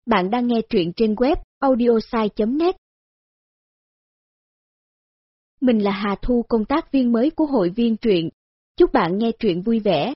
Bạn đang nghe truyện trên web audiosai.net. Mình là Hà Thu, công tác viên mới của hội viên truyện. Chúc bạn nghe truyện vui vẻ.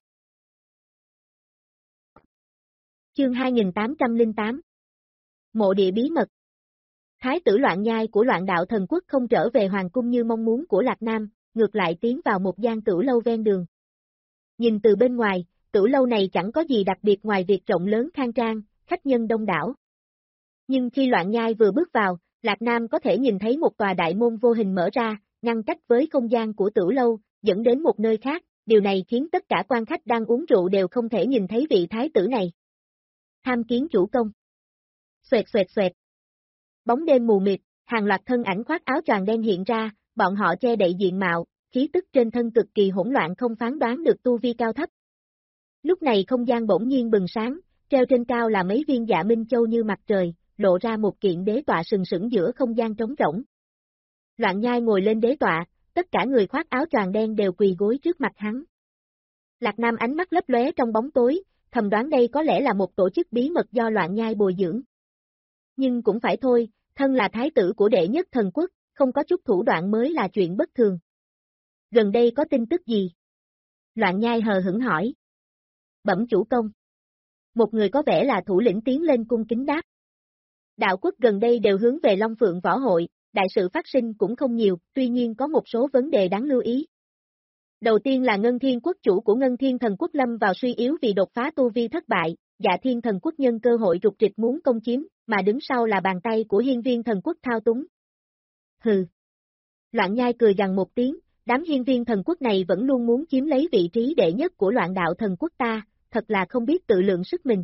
Chương 2808 Mộ địa bí mật. Thái tử Loạn Nhai của Loạn Đạo Thần Quốc không trở về hoàng cung như mong muốn của Lạc Nam, ngược lại tiến vào một gian tửu lâu ven đường. Nhìn từ bên ngoài, tửu lâu này chẳng có gì đặc biệt ngoài việc rộng lớn khang trang, khách nhân đông đảo. Nhưng khi Loạn Nhai vừa bước vào, Lạc Nam có thể nhìn thấy một tòa đại môn vô hình mở ra, ngăn cách với không gian của tửu lâu, dẫn đến một nơi khác, điều này khiến tất cả quan khách đang uống rượu đều không thể nhìn thấy vị thái tử này. Tham kiến chủ công. Xoẹt xoẹt xoẹt. Bóng đêm mù mịt, hàng loạt thân ảnh khoác áo choàng đen hiện ra, bọn họ che đậy diện mạo, khí tức trên thân cực kỳ hỗn loạn, không phán đoán được tu vi cao thấp. Lúc này không gian bỗng nhiên bừng sáng, treo trên cao là mấy viên dạ minh châu như mặt trời, lộ ra một kiện đế tọa sừng sững giữa không gian trống rỗng. Loạn Nhai ngồi lên đế tọa, tất cả người khoác áo choàng đen đều quỳ gối trước mặt hắn. Lạc Nam ánh mắt lấp lóe trong bóng tối, thầm đoán đây có lẽ là một tổ chức bí mật do Loạn Nhai bồi dưỡng. Nhưng cũng phải thôi, thân là thái tử của đệ nhất thần quốc, không có chút thủ đoạn mới là chuyện bất thường. Gần đây có tin tức gì? Loạn Nhai hờ hững hỏi. Bẩm chủ công. Một người có vẻ là thủ lĩnh tiến lên cung kính đáp. Đạo quốc gần đây đều hướng về Long Phượng Võ Hội, đại sự phát sinh cũng không nhiều, tuy nhiên có một số vấn đề đáng lưu ý. Đầu tiên là Ngân Thiên quốc chủ của Ngân Thiên Thần Quốc lâm vào suy yếu vì đột phá tu vi thất bại, Dạ Thiên Thần Quốc nhân cơ hội rục rịch muốn công chiếm, mà đứng sau là bàn tay của Hiên Viên Thần Quốc thao túng. Hừ. Loạn Nhai cười gằn một tiếng, đám Hiên Viên Thần Quốc này vẫn luôn muốn chiếm lấy vị trí đệ nhất của Loạn Đạo Thần Quốc ta, thật là không biết tự lượng sức mình.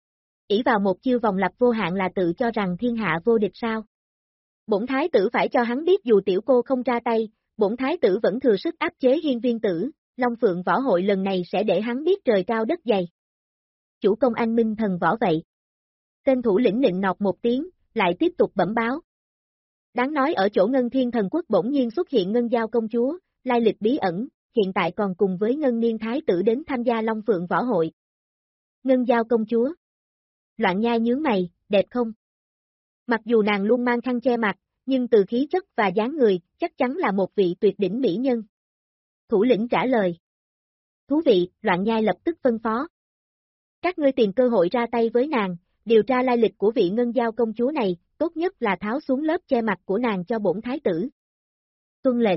Ỷ vào một chiêu vòng lặp vô hạn là tự cho rằng thiên hạ vô địch sao? Bổn thái tử phải cho hắn biết dù tiểu cô không ra tay, bổn thái tử vẫn thừa sức áp chế Hiên Viên tử, Long Phượng Võ Hội lần này sẽ để hắn biết trời cao đất dày. Chủ công anh minh thần võ vậy. Tên thủ lĩnh nịnh nọt một tiếng, lại tiếp tục bẩm báo. Đáng nói ở chỗ Ngân Thiên Thần Quốc bỗng nhiên xuất hiện Ngân Giao công chúa, lai lịch bí ẩn, hiện tại còn cùng với Ngân Niên thái tử đến tham gia Long Phượng Võ Hội. Ngân Giao công chúa. Loạn Nhai nhướng mày, đẹp không? Mặc dù nàng luôn mang khăn che mặt, nhưng từ khí chất và dáng người, chắc chắn là một vị tuyệt đỉnh mỹ nhân. Thủ lĩnh trả lời. Thú vị, Loạn Nhai lập tức phân phó. Các ngươi tìm cơ hội ra tay với nàng, điều tra lai lịch của vị Ngân Giao công chúa này, tốt nhất là tháo xuống lớp che mặt của nàng cho bổn thái tử. Tuân lệnh.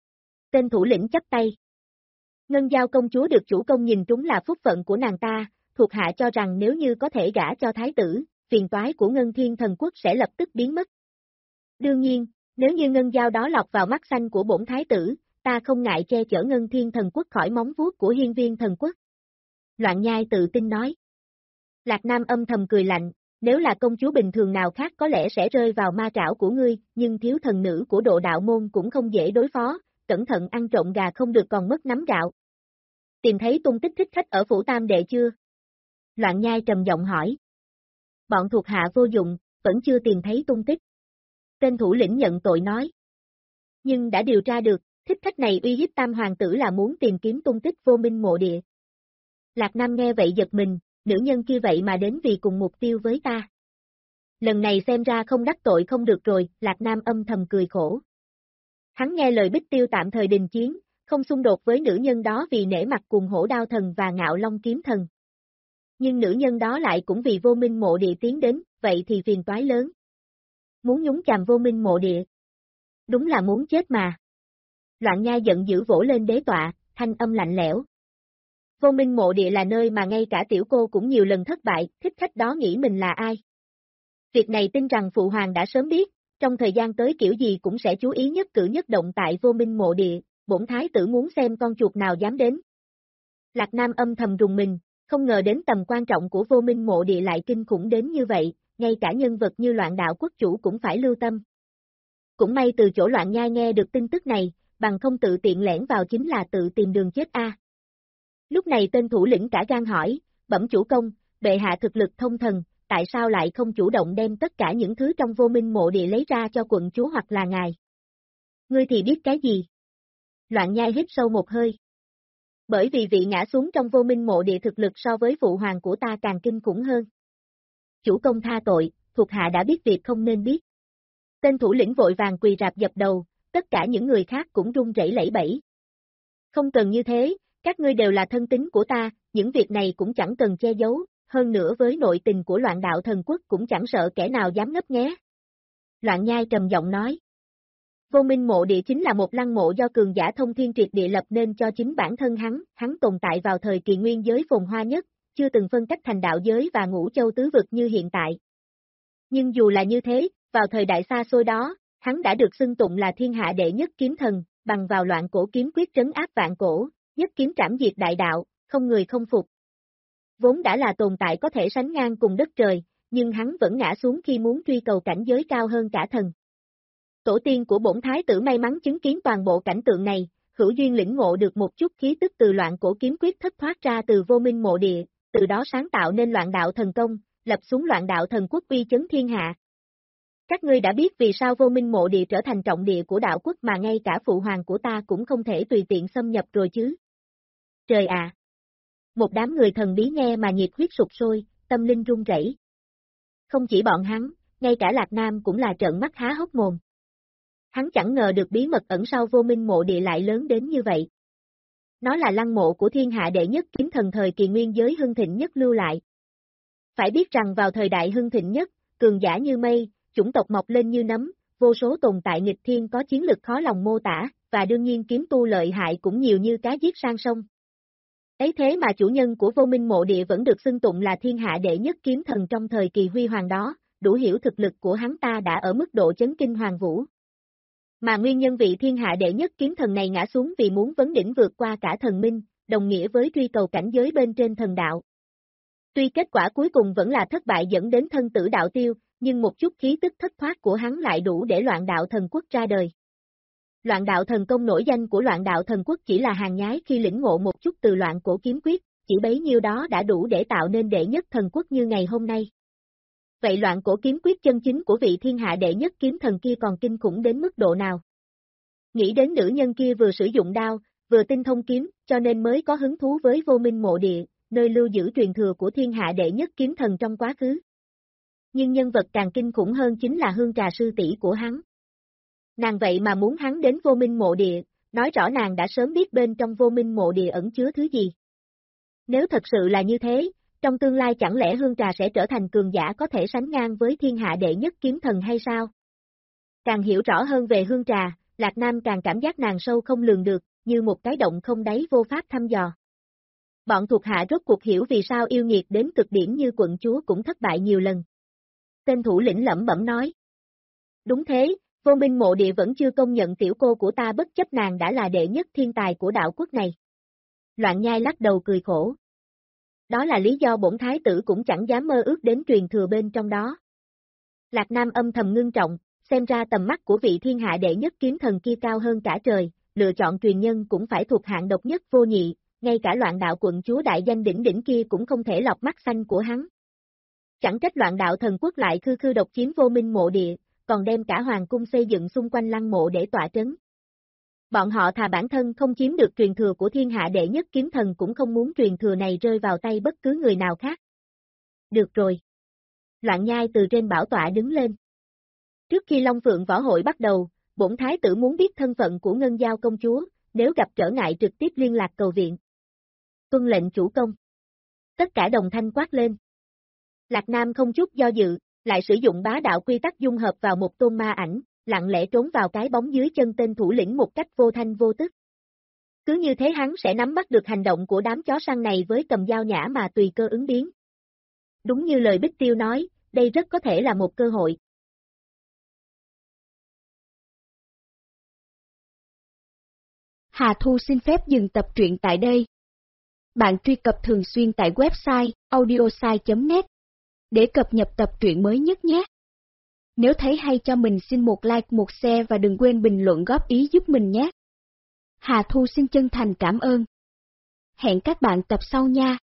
Tên thủ lĩnh chắp tay. Ngân Giao công chúa được chủ công nhìn trúng là phúc phận của nàng ta, thuộc hạ cho rằng nếu như có thể gả cho thái tử, phiền toái của Ngân Thiên Thần Quốc sẽ lập tức biến mất. Đương nhiên, nếu như Ngân Giao đó lọt vào mắt xanh của bổn thái tử, ta không ngại che chở Ngân Thiên Thần Quốc khỏi móng vuốt của Hiên Viên Thần Quốc. Loạn Nhai tự tin nói. Lạc Nam âm thầm cười lạnh, nếu là công chúa bình thường nào khác có lẽ sẽ rơi vào ma trảo của ngươi, nhưng thiếu thần nữ của Độ Đạo Môn cũng không dễ đối phó, cẩn thận ăn trộm gà không được còn mất nắm gạo. Tìm thấy tung tích thích khách ở phủ Tam Đệ chưa? Loạn Nhai trầm giọng hỏi. Bọn thuộc hạ vô dụng, vẫn chưa tìm thấy tung tích. Tên thủ lĩnh nhận tội nói. Nhưng đã điều tra được, thích khách này uy hiếp Tam Hoàng tử là muốn tìm kiếm tung tích Vô Minh mộ địa. Lạc Nam nghe vậy giật mình, nữ nhân kia vậy mà đến vì cùng mục tiêu với ta. Lần này xem ra không đắc tội không được rồi, Lạc Nam âm thầm cười khổ. Hắn nghe lời Bích Tiêu tạm thời đình chiến, không xung đột với nữ nhân đó vì nể mặt cùng Hổ Đao Thần và Ngạo Long Kiếm Thần. Nhưng nữ nhân đó lại cũng vì Vô Minh mộ địa tiến đến, vậy thì phiền toái lớn. Muốn nhúng chàm Vô Minh mộ địa. Đúng là muốn chết mà. Loạn Nhai giận dữ vỗ lên đế tọa, thanh âm lạnh lẽo. Vô Minh mộ địa là nơi mà ngay cả tiểu cô cũng nhiều lần thất bại, thích khách đó nghĩ mình là ai? Việc này tin rằng Phụ Hoàng đã sớm biết, trong thời gian tới kiểu gì cũng sẽ chú ý nhất cử nhất động tại Vô Minh mộ địa, bổn thái tử muốn xem con chuột nào dám đến. Lạc Nam âm thầm rùng mình, không ngờ đến tầm quan trọng của Vô Minh mộ địa lại kinh khủng đến như vậy, ngay cả nhân vật như Loạn Đạo quốc chủ cũng phải lưu tâm. Cũng may từ chỗ Loạn Nhai nghe được tin tức này, bằng không tự tiện lẻn vào chính là tự tìm đường chết a. Lúc này tên thủ lĩnh cả gan hỏi, bẩm chủ công, bệ hạ thực lực thông thần, tại sao lại không chủ động đem tất cả những thứ trong Vô Minh mộ địa lấy ra cho quận chúa hoặc là ngài? Ngươi thì biết cái gì? Loạn Nhai hít sâu một hơi. Bởi vì vị ngã xuống trong Vô Minh mộ địa thực lực so với phụ hoàng của ta càng kinh khủng hơn. chủ công tha tội, thuộc hạ đã biết việc không nên biết. Tên thủ lĩnh vội vàng quỳ rạp dập đầu, tất cả những người khác cũng run rẩy lẩy bẩy. Không cần như thế, các ngươi đều là thân tín của ta, những việc này cũng chẳng cần che giấu, hơn nữa với nội tình của Loạn Đạo Thần Quốc cũng chẳng sợ kẻ nào dám ngấp nghé. Loạn Nhai trầm giọng nói. Vô Minh Mộ Địa chính là một lăng mộ do cường giả thông thiên triệt địa lập nên cho chính bản thân hắn tồn tại vào thời kỳ nguyên giới phồn hoa nhất, chưa từng phân cách thành đạo giới và ngũ châu tứ vực như hiện tại. Nhưng dù là như thế, vào thời đại xa xôi đó, hắn đã được xưng tụng là thiên hạ đệ nhất kiếm thần, bằng vào loạn cổ kiếm quyết trấn áp vạn cổ, nhất kiếm trảm diệt đại đạo, không người không phục. Vốn đã là tồn tại có thể sánh ngang cùng đất trời, nhưng hắn vẫn ngã xuống khi muốn truy cầu cảnh giới cao hơn cả thần. Tổ tiên của bổn thái tử may mắn chứng kiến toàn bộ cảnh tượng này, hữu duyên lĩnh ngộ được một chút khí tức từ loạn cổ kiếm quyết thất thoát ra từ Vô Minh Mộ Địa, từ đó sáng tạo nên Loạn Đạo Thần Công, lập xuống Loạn Đạo Thần Quốc uy chấn thiên hạ. Các ngươi đã biết vì sao Vô Minh Mộ Địa trở thành trọng địa của đạo quốc mà ngay cả phụ hoàng của ta cũng không thể tùy tiện xâm nhập rồi chứ. Trời ạ! Một đám người thần bí nghe mà nhiệt huyết sục sôi, tâm linh run rẩy. Không chỉ bọn hắn, ngay cả Lạc Nam cũng là trợn mắt há hốc mồm. Hắn chẳng ngờ được bí mật ẩn sau Vô Minh Mộ Địa lại lớn đến như vậy. Nó là lăng mộ của thiên hạ đệ nhất kiếm thần thời kỳ nguyên giới hưng thịnh nhất lưu lại. Phải biết rằng vào thời đại hưng thịnh nhất, cường giả như mây, chủng tộc mọc lên như nấm, vô số tồn tại nghịch thiên có chiến lực khó lòng mô tả, và đương nhiên kiếm tu lợi hại cũng nhiều như cá giết sang sông. Ấy thế mà chủ nhân của Vô Minh Mộ Địa vẫn được xưng tụng là thiên hạ đệ nhất kiếm thần trong thời kỳ huy hoàng đó, đủ hiểu thực lực của hắn ta đã ở mức độ chấn kinh hoàng vũ. Mà nguyên nhân vị thiên hạ đệ nhất kiếm thần này ngã xuống vì muốn vấn đỉnh vượt qua cả thần minh, đồng nghĩa với truy cầu cảnh giới bên trên thần đạo. Tuy kết quả cuối cùng vẫn là thất bại dẫn đến thân tử đạo tiêu, nhưng một chút khí tức thất thoát của hắn lại đủ để Loạn Đạo Thần Quốc ra đời. Loạn Đạo Thần Công nổi danh của Loạn Đạo Thần Quốc chỉ là hàng nhái khi lĩnh ngộ một chút từ loạn cổ kiếm quyết, chỉ bấy nhiêu đó đã đủ để tạo nên đệ nhất thần quốc như ngày hôm nay. Vậy loạn cổ kiếm quyết chân chính của vị thiên hạ đệ nhất kiếm thần kia còn kinh khủng đến mức độ nào? Nghĩ đến nữ nhân kia vừa sử dụng đao, vừa tinh thông kiếm, cho nên mới có hứng thú với Vô Minh Mộ Địa, nơi lưu giữ truyền thừa của thiên hạ đệ nhất kiếm thần trong quá khứ. Nhưng nhân vật càng kinh khủng hơn chính là Hương Trà sư tỷ của hắn. Nàng vậy mà muốn hắn đến Vô Minh Mộ Địa, nói rõ nàng đã sớm biết bên trong Vô Minh Mộ Địa ẩn chứa thứ gì. Nếu thật sự là như thế, trong tương lai chẳng lẽ Hương Trà sẽ trở thành cường giả có thể sánh ngang với thiên hạ đệ nhất kiếm thần hay sao? Càng hiểu rõ hơn về Hương Trà, Lạc Nam càng cảm giác nàng sâu không lường được, như một cái động không đáy vô pháp thăm dò. Bọn thuộc hạ rốt cuộc hiểu vì sao yêu nghiệt đến cực điểm như quận chúa cũng thất bại nhiều lần. Tên thủ lĩnh lẩm bẩm nói. Đúng thế, Vô Minh Mộ Địa vẫn chưa công nhận tiểu cô của ta bất chấp nàng đã là đệ nhất thiên tài của đạo quốc này. Loạn Nhai lắc đầu cười khổ. Đó là lý do bổn thái tử cũng chẳng dám mơ ước đến truyền thừa bên trong đó. Lạc Nam âm thầm ngưng trọng, xem ra tầm mắt của vị thiên hạ đệ nhất kiếm thần kia cao hơn cả trời, lựa chọn truyền nhân cũng phải thuộc hạng độc nhất vô nhị, ngay cả Loạn Đạo quận chúa đại danh đỉnh đỉnh kia cũng không thể lọc mắt xanh của hắn. Chẳng trách Loạn Đạo Thần Quốc lại khư khư độc chiếm Vô Minh Mộ Địa, còn đem cả hoàng cung xây dựng xung quanh lăng mộ để tọa trấn. Bọn họ thà bản thân không chiếm được truyền thừa của thiên hạ đệ nhất kiếm thần cũng không muốn truyền thừa này rơi vào tay bất cứ người nào khác. Được rồi. Loạn Nhai từ trên bảo tọa đứng lên. Trước khi Long Phượng Võ Hội bắt đầu, bổn thái tử muốn biết thân phận của Ngân Giao công chúa, nếu gặp trở ngại trực tiếp liên lạc cầu viện. Tuân lệnh chủ công. Tất cả đồng thanh quát lên. Lạc Nam không chút do dự, lại sử dụng bá đạo quy tắc dung hợp vào một tôn ma ảnh, lặng lẽ trốn vào cái bóng dưới chân tên thủ lĩnh một cách vô thanh vô tức. Cứ như thế hắn sẽ nắm bắt được hành động của đám chó săn này với cầm dao nhã mà tùy cơ ứng biến. Đúng như lời Bích Tiêu nói, đây rất có thể là một cơ hội. Hà Thu xin phép dừng tập truyện tại đây. Bạn truy cập thường xuyên tại website audiosai.net để cập nhật tập truyện mới nhất nhé. Nếu thấy hay cho mình xin một like, một share và đừng quên bình luận góp ý giúp mình nhé. Hà Thu xin chân thành cảm ơn. Hẹn các bạn tập sau nha.